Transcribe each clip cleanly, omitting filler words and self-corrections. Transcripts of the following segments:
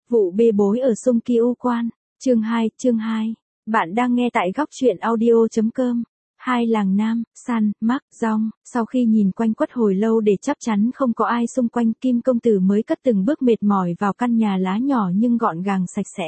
Vụ bê bối ở Sung Kiêu Quan. Chương 2. Bạn đang nghe tại góc truyện audio.com. Hai làng Nam, San, Mark, Dong, sau khi nhìn quanh quất hồi lâu để chắc chắn không có ai xung quanh, Kim công tử mới cất từng bước mệt mỏi vào căn nhà lá nhỏ nhưng gọn gàng sạch sẽ.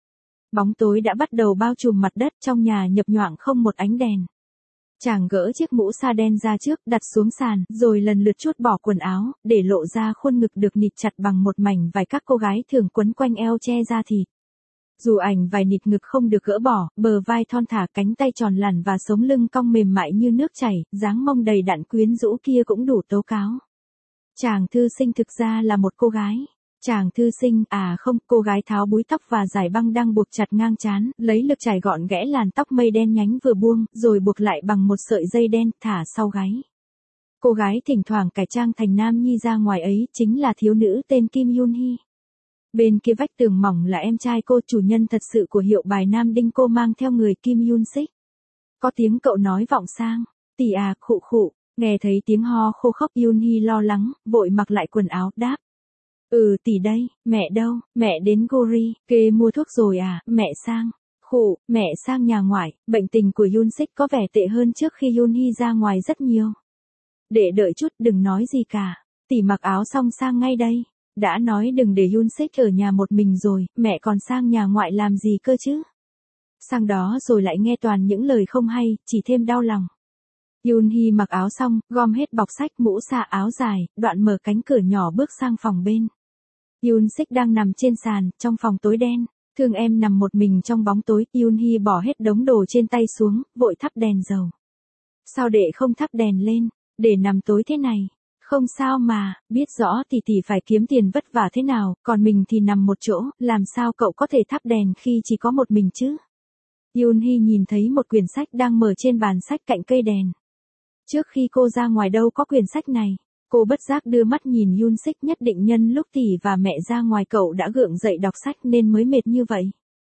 Bóng tối đã bắt đầu bao trùm mặt đất, trong nhà nhập nhoạng không một ánh đèn. Chàng gỡ chiếc mũ sa đen ra trước, đặt xuống sàn, rồi lần lượt trút bỏ quần áo, để lộ ra khuôn ngực được nịt chặt bằng một mảnh vải các cô gái thường quấn quanh eo che da thịt. Dù ảnh vải nịt ngực không được gỡ bỏ, bờ vai thon thả, cánh tay tròn lẳn và sống lưng cong mềm mại như nước chảy, dáng mông đầy đặn quyến rũ kia cũng đủ tố cáo. Chàng thư sinh thực ra là một cô gái. Chàng thư sinh, à không, cô gái tháo búi tóc và dải băng đang buộc chặt ngang trán, lấy lực chải gọn ghẽ làn tóc mây đen nhánh vừa buông, rồi buộc lại bằng một sợi dây đen, thả sau gáy. Cô gái thỉnh thoảng cải trang thành nam nhi ra ngoài ấy, chính là thiếu nữ tên Kim Yoon Hee. Bên kia vách tường mỏng là em trai cô, chủ nhân thật sự của hiệu bài Nam Đinh, cô mang theo người Kim Yoon Sik. Có tiếng cậu nói vọng sang, tỷ à, khụ khụ, nghe thấy tiếng ho khô khốc, Yoon Hee lo lắng, vội mặc lại quần áo, đáp. Tỷ đây, mẹ đâu, mẹ đến Gori, kê mua thuốc rồi à, mẹ sang. Khụ, mẹ sang nhà ngoại, bệnh tình của Yoon Sik có vẻ tệ hơn trước khi Yoon Hee ra ngoài rất nhiều. Để đợi chút, đừng nói gì cả, tỷ mặc áo xong sang ngay đây. Đã nói đừng để Yoon Sik ở nhà một mình rồi, mẹ còn sang nhà ngoại làm gì cơ chứ? Sang đó rồi lại nghe toàn những lời không hay, chỉ thêm đau lòng. Yoon Hee mặc áo xong, gom hết bọc sách, mũ sa, áo dài, đoạn mở cánh cửa nhỏ bước sang phòng bên. Yoon Sik đang nằm trên sàn, trong phòng tối đen. Thương em nằm một mình trong bóng tối, Yoon Hee bỏ hết đống đồ trên tay xuống, vội thắp đèn dầu. Sao đệ không thắp đèn lên, để nằm tối thế này? Không sao mà, biết rõ tỷ phải kiếm tiền vất vả thế nào, còn mình thì nằm một chỗ, làm sao cậu có thể thắp đèn khi chỉ có một mình chứ? Yoon Hee nhìn thấy một quyển sách đang mở trên bàn sách cạnh cây đèn. Trước khi cô ra ngoài đâu có quyển sách này. Cô bất giác đưa mắt nhìn Yoon Sik, nhất định nhân lúc tỷ và mẹ ra ngoài cậu đã gượng dậy đọc sách nên mới mệt như vậy.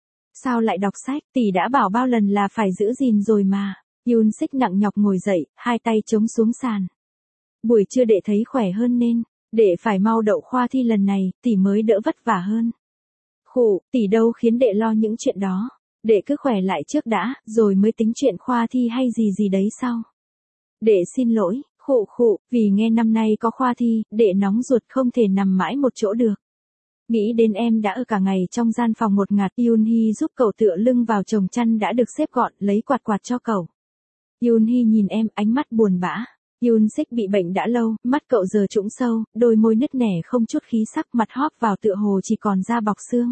Sao lại đọc sách, tỷ đã bảo bao lần là phải giữ gìn rồi mà. Yoon Sik nặng nhọc ngồi dậy, hai tay chống xuống sàn. Buổi trưa đệ thấy khỏe hơn nên, đệ phải mau đậu khoa thi lần này, tỷ mới đỡ vất vả hơn. Khụ, tỷ đâu khiến đệ lo những chuyện đó. Đệ cứ khỏe lại trước đã, rồi mới tính chuyện khoa thi hay gì đấy sau. Đệ xin lỗi. Khụ, vì nghe năm nay có khoa thi, đệ nóng ruột không thể nằm mãi một chỗ được. Nghĩ đến em đã ở cả ngày trong gian phòng một ngạt, Yoon Hee giúp cậu tựa lưng vào chồng chăn đã được xếp gọn, lấy quạt cho cậu. Yoon Hee nhìn em, ánh mắt buồn bã. Yoon Sik bị bệnh đã lâu, mắt cậu giờ trũng sâu, đôi môi nứt nẻ không chút khí sắc, mặt hóp vào tựa hồ chỉ còn da bọc xương.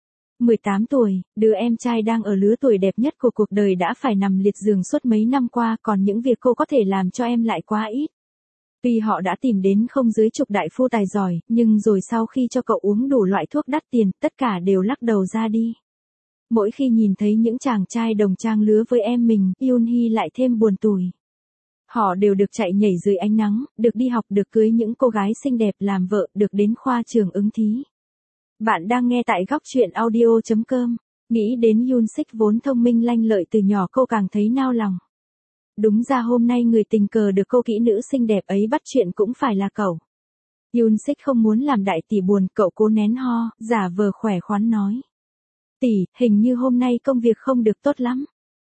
18 tuổi, đứa em trai đang ở lứa tuổi đẹp nhất của cuộc đời đã phải nằm liệt giường suốt mấy năm qua, còn những việc cô có thể làm cho em lại quá ít. Tuy họ đã tìm đến không dưới chục đại phu tài giỏi, nhưng rồi sau khi cho cậu uống đủ loại thuốc đắt tiền, tất cả đều lắc đầu ra đi. Mỗi khi nhìn thấy những chàng trai đồng trang lứa với em mình, Yoon Hee lại thêm buồn tủi. Họ đều được chạy nhảy dưới ánh nắng, được đi học, được cưới những cô gái xinh đẹp làm vợ, được đến khoa trường ứng thí. Bạn đang nghe tại góc truyện audio.com. Nghĩ đến Yoon Sik vốn thông minh lanh lợi từ nhỏ, cô càng thấy nao lòng. Đúng ra hôm nay người tình cờ được cô kỹ nữ xinh đẹp ấy bắt chuyện cũng phải là cậu. Yoon Sik không muốn làm đại tỷ buồn, cậu cố nén ho, giả vờ khỏe khoắn nói. Tỷ, hình như hôm nay công việc không được tốt lắm.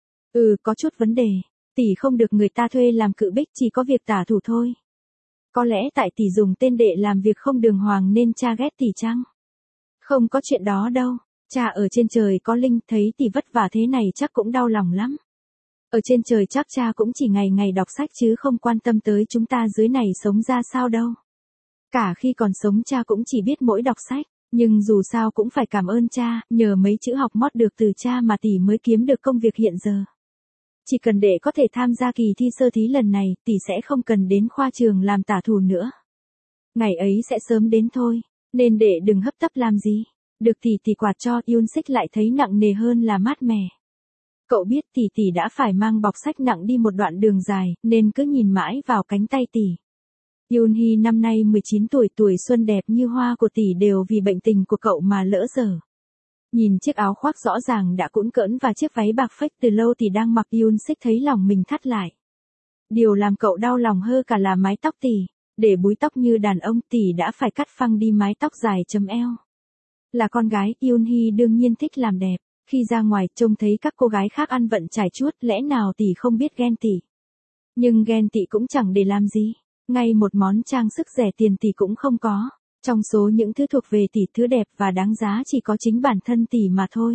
Có chút vấn đề. Tỷ không được người ta thuê làm cự bích, chỉ có việc tả thủ thôi. Có lẽ tại tỷ dùng tên đệ làm việc không đường hoàng nên cha ghét tỷ chăng? Không có chuyện đó đâu, cha ở trên trời có linh, thấy tỷ vất vả thế này chắc cũng đau lòng lắm. Ở trên trời chắc cha cũng chỉ ngày ngày đọc sách chứ không quan tâm tới chúng ta dưới này sống ra sao đâu. Cả khi còn sống cha cũng chỉ biết mỗi đọc sách, nhưng dù sao cũng phải cảm ơn cha, nhờ mấy chữ học mót được từ cha mà tỷ mới kiếm được công việc hiện giờ. Chỉ cần đệ có thể tham gia kỳ thi sơ thí lần này, tỷ sẽ không cần đến khoa trường làm tả thủ nữa. Ngày ấy sẽ sớm đến thôi, nên đệ đừng hấp tấp làm gì. Được tỷ quạt cho. Yoon Sik lại thấy nặng nề hơn là mát mẻ. Cậu biết tỷ đã phải mang bọc sách nặng đi một đoạn đường dài, nên cứ nhìn mãi vào cánh tay tỷ. Yoon Hee năm nay 19 tuổi, tuổi xuân đẹp như hoa của tỷ đều vì bệnh tình của cậu mà lỡ dở. Nhìn chiếc áo khoác rõ ràng đã cũn cỡn và chiếc váy bạc phách từ lâu tỷ đang mặc, Yoon Sik thấy lòng mình thắt lại. Điều làm cậu đau lòng hơn cả là mái tóc tỷ. Để búi tóc như đàn ông, tỷ đã phải cắt phăng đi mái tóc dài chấm eo. Là con gái, Yoon Hee đương nhiên thích làm đẹp. Khi ra ngoài, trông thấy các cô gái khác ăn vận trải chuốt, lẽ nào tỷ không biết ghen tị. Nhưng ghen tị cũng chẳng để làm gì. Ngay một món trang sức rẻ tiền tỷ cũng không có. Trong số những thứ thuộc về tỷ, thứ đẹp và đáng giá chỉ có chính bản thân tỷ mà thôi.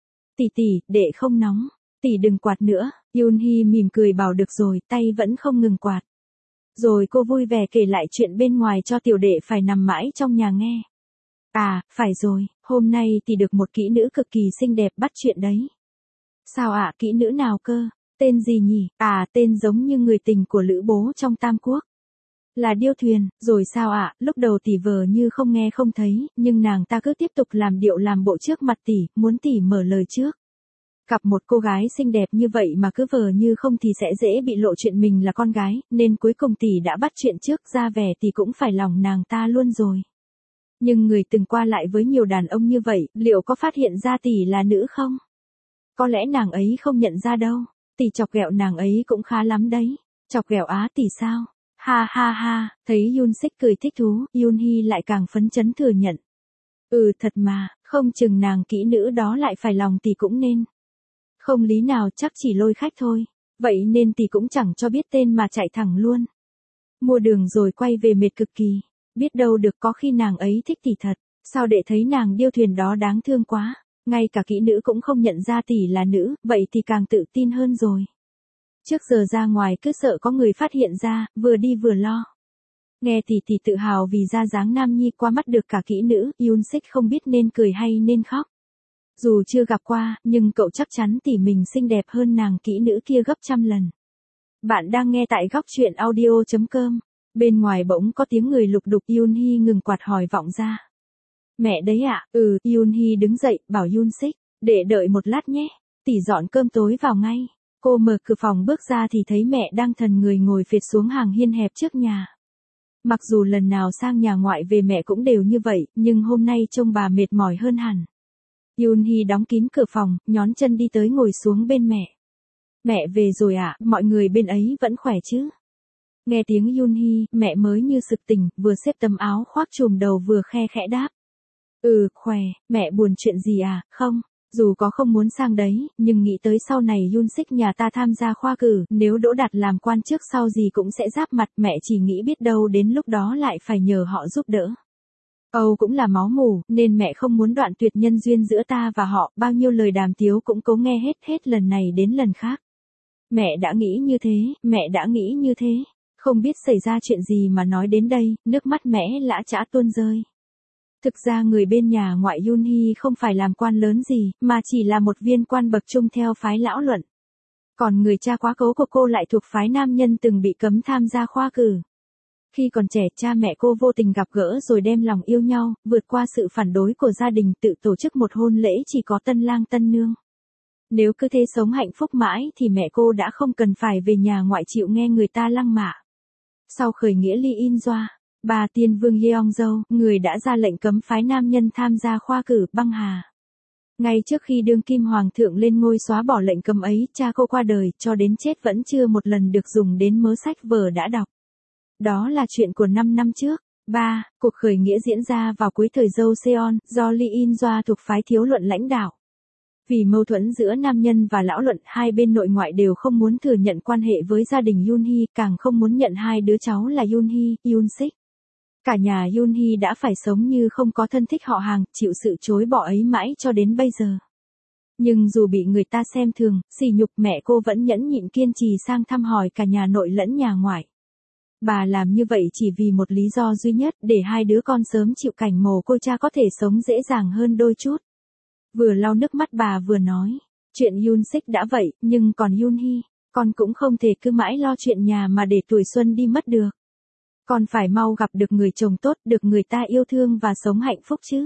Tỷ, đệ không nóng. Tỷ đừng quạt nữa. Yoon Hee mỉm cười bảo được rồi, tay vẫn không ngừng quạt. Rồi cô vui vẻ kể lại chuyện bên ngoài cho tiểu đệ phải nằm mãi trong nhà nghe. À, phải rồi, hôm nay tỷ được một kỹ nữ cực kỳ xinh đẹp bắt chuyện đấy. Sao ạ, kỹ nữ nào cơ? Tên gì nhỉ? À, tên giống như người tình của Lữ Bố trong Tam Quốc. Là Điêu Thuyền, rồi sao ạ? Lúc đầu tỷ vờ như không nghe không thấy, nhưng nàng ta cứ tiếp tục làm điệu làm bộ trước mặt tỷ, muốn tỷ mở lời trước. Gặp một cô gái xinh đẹp như vậy mà cứ vờ như không thì sẽ dễ bị lộ chuyện mình là con gái, nên cuối cùng tỷ đã bắt chuyện trước, ra vẻ tỷ cũng phải lòng nàng ta luôn rồi. Nhưng người từng qua lại với nhiều đàn ông như vậy, liệu có phát hiện ra tỷ là nữ không? Có lẽ nàng ấy không nhận ra đâu. Tỷ chọc ghẹo nàng ấy cũng khá lắm đấy. Chọc ghẹo á tỷ sao? Ha ha ha, thấy Yoon Sik cười thích thú, Yoon Hee lại càng phấn chấn thừa nhận. Thật mà, không chừng nàng kỹ nữ đó lại phải lòng tỷ cũng nên. Không lý nào, chắc chỉ lôi khách thôi. Vậy nên tỷ cũng chẳng cho biết tên mà chạy thẳng luôn. Mua đường rồi quay về mệt cực kỳ. Biết đâu được, có khi nàng ấy thích tỷ thật. Sao đệ thấy nàng Điêu Thuyền đó đáng thương quá. Ngay cả kỹ nữ cũng không nhận ra tỷ là nữ, vậy thì càng tự tin hơn rồi. Trước giờ ra ngoài cứ sợ có người phát hiện ra, vừa đi vừa lo. Nghe tỷ tự hào vì ra dáng nam nhi qua mắt được cả kỹ nữ, Yoon Sik không biết nên cười hay nên khóc. Dù chưa gặp qua, nhưng cậu chắc chắn tỷ mình xinh đẹp hơn nàng kỹ nữ kia gấp trăm lần. Bạn đang nghe tại góc truyện audio.com. Bên ngoài bỗng có tiếng người lục đục, Yoon Hee ngừng quạt hỏi vọng ra. Mẹ đấy ạ? Yoon Hee đứng dậy, bảo Yoon Sik, để đợi một lát nhé, tỷ dọn cơm tối vào ngay. Cô mở cửa phòng bước ra thì thấy mẹ đang thần người ngồi phệt xuống hàng hiên hẹp trước nhà. Mặc dù lần nào sang nhà ngoại về mẹ cũng đều như vậy, nhưng hôm nay trông bà mệt mỏi hơn hẳn. Yoon Hee đóng kín cửa phòng, nhón chân đi tới ngồi xuống bên mẹ. Mẹ về rồi ạ, mọi người bên ấy vẫn khỏe chứ? Nghe tiếng Yoon Hee, mẹ mới như sực tỉnh, vừa xếp tấm áo khoác trùm đầu vừa khe khẽ đáp. Khỏe, mẹ buồn chuyện gì à? Không, dù có không muốn sang đấy, nhưng nghĩ tới sau này Yoon Sik nhà ta tham gia khoa cử, nếu đỗ đạt làm quan trước sau gì cũng sẽ giáp mặt, mẹ chỉ nghĩ biết đâu đến lúc đó lại phải nhờ họ giúp đỡ. Âu cũng là máu mủ, nên mẹ không muốn đoạn tuyệt nhân duyên giữa ta và họ, bao nhiêu lời đàm tiếu cũng cố nghe hết lần này đến lần khác. Mẹ đã nghĩ như thế, mẹ đã nghĩ như thế. Không biết xảy ra chuyện gì mà nói đến đây, nước mắt mẹ lã chã tuôn rơi. Thực ra người bên nhà ngoại Yoon Hee không phải làm quan lớn gì, mà chỉ là một viên quan bậc trung theo phái lão luận. Còn người cha quá cố của cô lại thuộc phái nam nhân từng bị cấm tham gia khoa cử. Khi còn trẻ, cha mẹ cô vô tình gặp gỡ rồi đem lòng yêu nhau, vượt qua sự phản đối của gia đình, tự tổ chức một hôn lễ chỉ có tân lang tân nương. Nếu cứ thế sống hạnh phúc mãi thì mẹ cô đã không cần phải về nhà ngoại chịu nghe người ta lăng mạ. Sau khởi nghĩa Lee In-joa, bà Tiên Vương Yeongjo, người đã ra lệnh cấm phái nam nhân tham gia khoa cử, băng hà. Ngay trước khi đương kim hoàng thượng lên ngôi xóa bỏ lệnh cấm ấy, cha cô qua đời, cho đến chết vẫn chưa một lần được dùng đến mớ sách vở đã đọc. Đó là chuyện của 5 năm trước. 3. Cuộc khởi nghĩa diễn ra vào cuối thời Joseon, do Lee In-joa thuộc phái thiếu luận lãnh đạo. Vì mâu thuẫn giữa nam nhân và lão luận, hai bên nội ngoại đều không muốn thừa nhận quan hệ với gia đình Yoon Hee, càng không muốn nhận hai đứa cháu là Yoon Hee, Yoon Sik. Cả nhà Yoon Hee đã phải sống như không có thân thích họ hàng, chịu sự chối bỏ ấy mãi cho đến bây giờ. Nhưng dù bị người ta xem thường, sỉ nhục, mẹ cô vẫn nhẫn nhịn kiên trì sang thăm hỏi cả nhà nội lẫn nhà ngoại. Bà làm như vậy chỉ vì một lý do duy nhất, để hai đứa con sớm chịu cảnh mồ côi cha có thể sống dễ dàng hơn đôi chút. Vừa lau nước mắt bà vừa nói, chuyện Yoon Sik đã vậy, nhưng còn Yoon Hee, con cũng không thể cứ mãi lo chuyện nhà mà để tuổi xuân đi mất được. Con phải mau gặp được người chồng tốt, được người ta yêu thương và sống hạnh phúc chứ.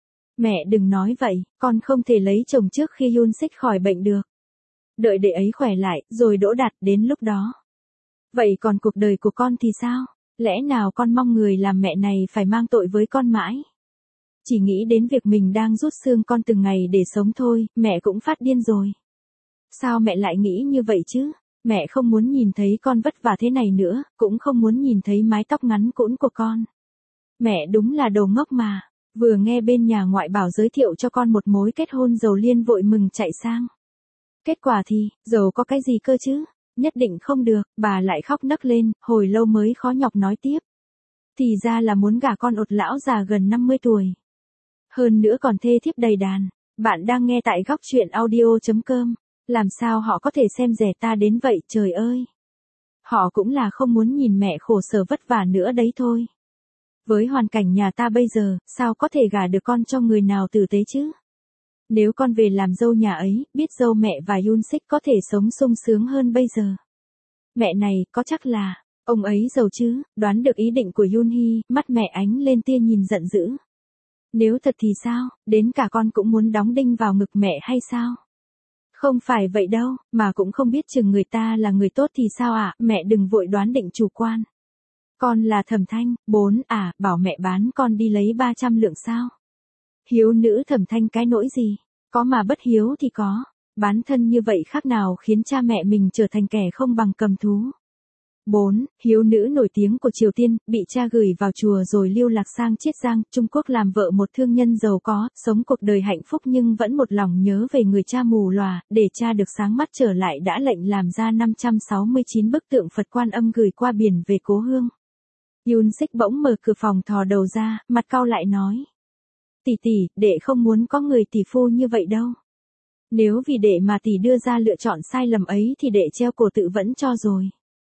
Mẹ đừng nói vậy, con không thể lấy chồng trước khi Yoon Sik khỏi bệnh được. Đợi đệ ấy khỏe lại, rồi đỗ đạt, đến lúc đó. Vậy còn cuộc đời của con thì sao? Lẽ nào con mong người làm mẹ này phải mang tội với con mãi? Chỉ nghĩ đến việc mình đang rút xương con từng ngày để sống thôi, mẹ cũng phát điên rồi. Sao mẹ lại nghĩ như vậy chứ? Mẹ không muốn nhìn thấy con vất vả thế này nữa, cũng không muốn nhìn thấy mái tóc ngắn cũn của con. Mẹ đúng là đồ ngốc mà. Vừa nghe bên nhà ngoại bảo giới thiệu cho con một mối kết hôn, Dầu Liên vội mừng chạy sang. Kết quả thì, Dầu có cái gì cơ chứ? Nhất định không được, bà lại khóc nấc lên, hồi lâu mới khó nhọc nói tiếp. Thì ra là muốn gả con ột lão già gần 50 tuổi. Hơn nữa còn thê thiếp đầy đàn. Bạn đang nghe tại góc chuyện audio.com. Làm sao họ có thể xem rẻ ta đến vậy trời ơi. Họ cũng là không muốn nhìn mẹ khổ sở vất vả nữa đấy thôi. Với hoàn cảnh nhà ta bây giờ, sao có thể gả được con cho người nào tử tế chứ? Nếu con về làm dâu nhà ấy, biết dâu mẹ và Yoon Sik có thể sống sung sướng hơn bây giờ. Mẹ này, có chắc là, ông ấy giàu chứ, đoán được ý định của Yoon Hee, mắt mẹ ánh lên tia nhìn giận dữ. Nếu thật thì sao, đến cả con cũng muốn đóng đinh vào ngực mẹ hay sao? Không phải vậy đâu, mà cũng không biết chừng người ta là người tốt thì sao ạ, mẹ đừng vội đoán định chủ quan. Con là Thẩm Thanh, bảo mẹ bán con đi lấy 300 lượng sao? Hiếu nữ Thẩm Thanh cái nỗi gì? Có mà bất hiếu thì có. Bán thân như vậy khác nào khiến cha mẹ mình trở thành kẻ không bằng cầm thú. 4. Hiếu nữ nổi tiếng của Triều Tiên, bị cha gửi vào chùa rồi lưu lạc sang Chiết Giang, Trung Quốc làm vợ một thương nhân giàu có, sống cuộc đời hạnh phúc nhưng vẫn một lòng nhớ về người cha mù lòa, để cha được sáng mắt trở lại đã lệnh làm ra 569 bức tượng Phật Quan Âm gửi qua biển về cố hương. Yoon Sik bỗng mở cửa phòng thò đầu ra, mặt cau lại nói. Tỷ tỷ, đệ không muốn có người tỷ phu như vậy đâu. Nếu vì đệ mà tỷ đưa ra lựa chọn sai lầm ấy thì đệ treo cổ tự vẫn cho rồi.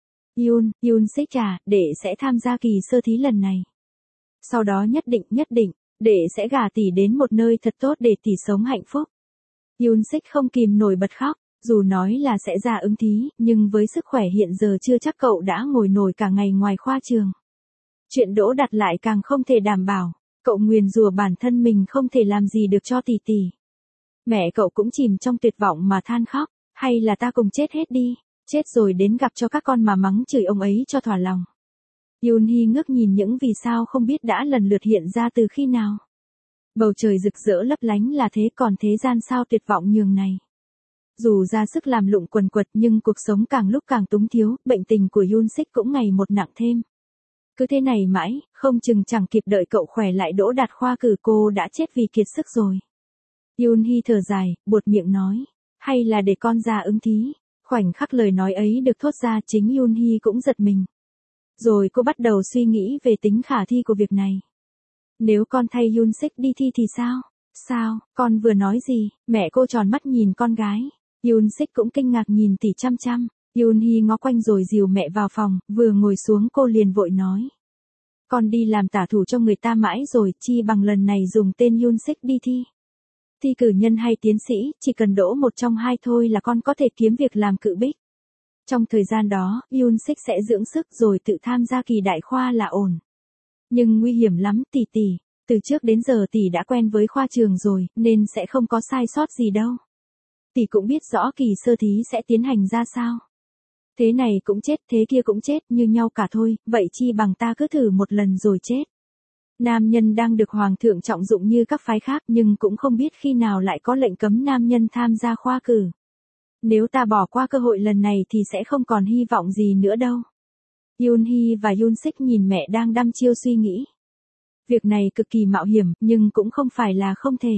Yoon Sik đệ sẽ tham gia kỳ sơ thí lần này. Sau đó nhất định, đệ sẽ gả tỷ đến một nơi thật tốt để tỷ sống hạnh phúc. Yoon Sik không kìm nổi bật khóc, dù nói là sẽ ra ứng thí, nhưng với sức khỏe hiện giờ chưa chắc cậu đã ngồi nổi cả ngày ngoài khoa trường. Chuyện đỗ đạt lại càng không thể đảm bảo, cậu nguyền rủa bản thân mình không thể làm gì được cho tỷ tỷ. Mẹ cậu cũng chìm trong tuyệt vọng mà than khóc, hay là ta cùng chết hết đi. Chết rồi đến gặp cho các con mà mắng chửi ông ấy cho thỏa lòng. Yoon Hee ngước nhìn những vì sao không biết đã lần lượt hiện ra từ khi nào. Bầu trời rực rỡ lấp lánh là thế, còn thế gian sao tuyệt vọng nhường này. Dù ra sức làm lụng quần quật nhưng cuộc sống càng lúc càng túng thiếu, bệnh tình của Yoon Sik cũng ngày một nặng thêm. Cứ thế này mãi, không chừng chẳng kịp đợi cậu khỏe lại đỗ đạt khoa cử cô đã chết vì kiệt sức rồi. Yoon Hee thở dài, buột miệng nói, hay là để con ra ứng thí. Khoảnh khắc lời nói ấy được thốt ra chính Yoon Hee cũng giật mình. Rồi cô bắt đầu suy nghĩ về tính khả thi của việc này. Nếu con thay Yoon Sik đi thi thì sao? Sao, con vừa nói gì? Mẹ cô tròn mắt nhìn con gái. Yoon Sik cũng kinh ngạc nhìn tỉ chăm chăm. Yoon Hee ngó quanh rồi dìu mẹ vào phòng, vừa ngồi xuống cô liền vội nói. Con đi làm tả thủ cho người ta mãi rồi, chi bằng lần này dùng tên Yoon Sik đi thi. Thi cử nhân hay tiến sĩ, chỉ cần đỗ một trong hai thôi là con có thể kiếm việc làm cự bích. Trong thời gian đó, Yoon Sik sẽ dưỡng sức rồi tự tham gia kỳ đại khoa là ổn. Nhưng nguy hiểm lắm tỷ tỷ, từ trước đến giờ tỷ đã quen với khoa trường rồi, nên sẽ không có sai sót gì đâu. Tỷ cũng biết rõ kỳ sơ thí sẽ tiến hành ra sao. Thế này cũng chết, thế kia cũng chết, như nhau cả thôi, vậy chi bằng ta cứ thử một lần rồi chết. Nam nhân đang được hoàng thượng trọng dụng như các phái khác nhưng cũng không biết khi nào lại có lệnh cấm nam nhân tham gia khoa cử. Nếu ta bỏ qua cơ hội lần này thì sẽ không còn hy vọng gì nữa đâu. Yoon Hee và Yoon Sik nhìn mẹ đang đăm chiêu suy nghĩ. Việc này cực kỳ mạo hiểm nhưng cũng không phải là không thể.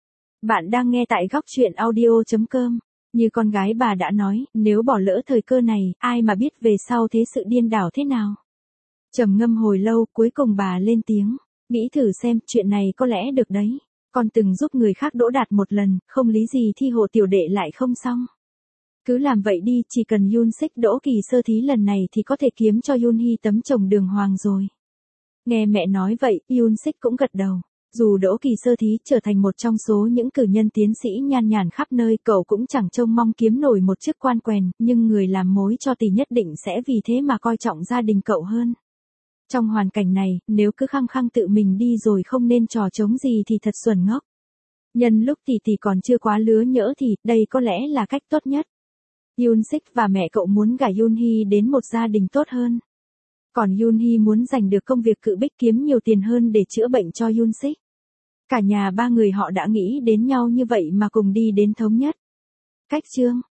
Bạn đang nghe tại góc chuyện audio.com. Như con gái bà đã nói, nếu bỏ lỡ thời cơ này, ai mà biết về sau thế sự điên đảo thế nào. Trầm ngâm hồi lâu, cuối cùng bà lên tiếng. Nghĩ thử xem, chuyện này có lẽ được đấy. Con từng giúp người khác đỗ đạt một lần, không lý gì thi hộ tiểu đệ lại không xong. Cứ làm vậy đi, chỉ cần Yoon Sik đỗ kỳ sơ thí lần này thì có thể kiếm cho Yoon Hee tấm chồng đường hoàng rồi. Nghe mẹ nói vậy, Yoon Sik cũng gật đầu. Dù đỗ kỳ sơ thí trở thành một trong số những cử nhân tiến sĩ nhan nhản khắp nơi, cậu cũng chẳng trông mong kiếm nổi một chức quan quèn, nhưng người làm mối cho tỷ nhất định sẽ vì thế mà coi trọng gia đình cậu hơn. Trong hoàn cảnh này, nếu cứ khăng khăng tự mình đi rồi không nên trò trống gì thì thật xuẩn ngốc. Nhân lúc tỷ còn chưa quá lứa nhỡ thì, đây có lẽ là cách tốt nhất. Yoon Sik và mẹ cậu muốn gả Yoon Hee đến một gia đình tốt hơn. Còn Yoon Hee muốn giành được công việc cự bích kiếm nhiều tiền hơn để chữa bệnh cho Yoon Sik. Cả nhà ba người họ đã nghĩ đến nhau như vậy mà cùng đi đến thống nhất. Cách chương